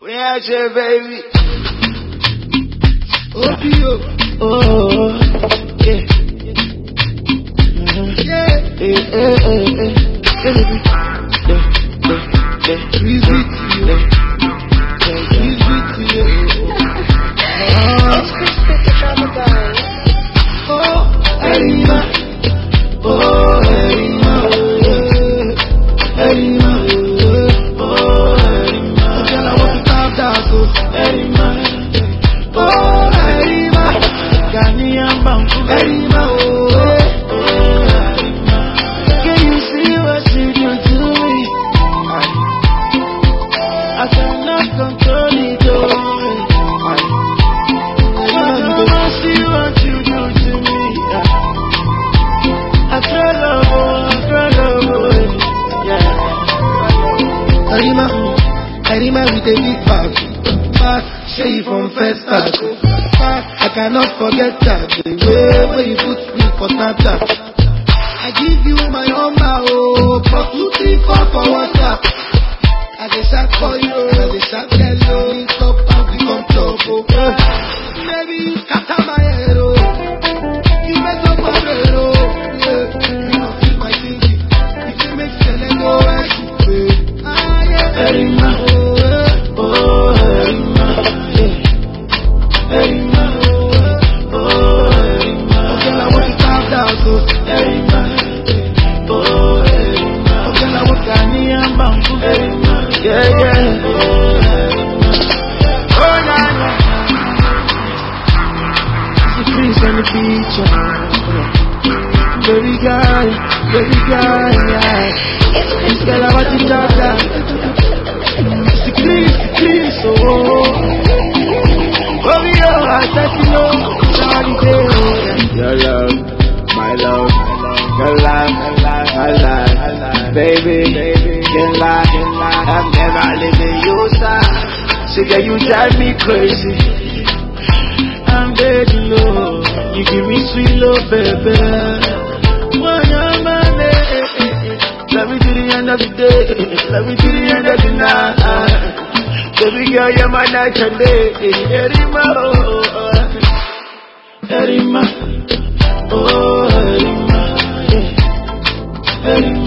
We out here, baby. Opio. Oh, yeah. Easy to you. Easy to you. It's Chris on the go. Oh, Erima. Oh, Erima. Erima. Oh, Erima. Girl, I want to stop that, so Erima. Oh, Erima. Ghanaian Banku. Erima. Oh, Erima. Can you see what you do to me? I cannot control it, oh. I see what you do to me. I feel love, yeah. Erima with a big bag. Show you from first start. I cannot forget that the way where you put me for Tata. I give you my number, oh, plus 2, 3, 4 for WhatsApp. I dey shout for you, I dey shout hello, link up and we come talk, oh. Baby, you scatter my head, oh. You mess up my brain, oh. You don't feel my thinking. If you make sense, go and shoot, yeah. Erima, oh, Erima, yeah. Erima, oh, Erima. Okay, I want to calm down, so Erima, oh, Erima. Okay, I want Ghanaian Banku, Erima. Yeah, yeah. Oh, yeah, yeah. It's the trees on the beach, baby girl, yeah. It's Chris Girl, I want to talk that. It's the trees, oh. Oh, yeah, I said you know, sorry, yeah. Your love, my love, your life, my life, baby, can lie. I've never lived in your side. So girl, you drive me crazy. I'm ready, low. You give me sweet love, baby. When I'm on it, love me to the end of the day, love me to the end of the night. Baby girl, you're my night and day. Erima, oh, Erima, oh, Erima, yeah. Erima.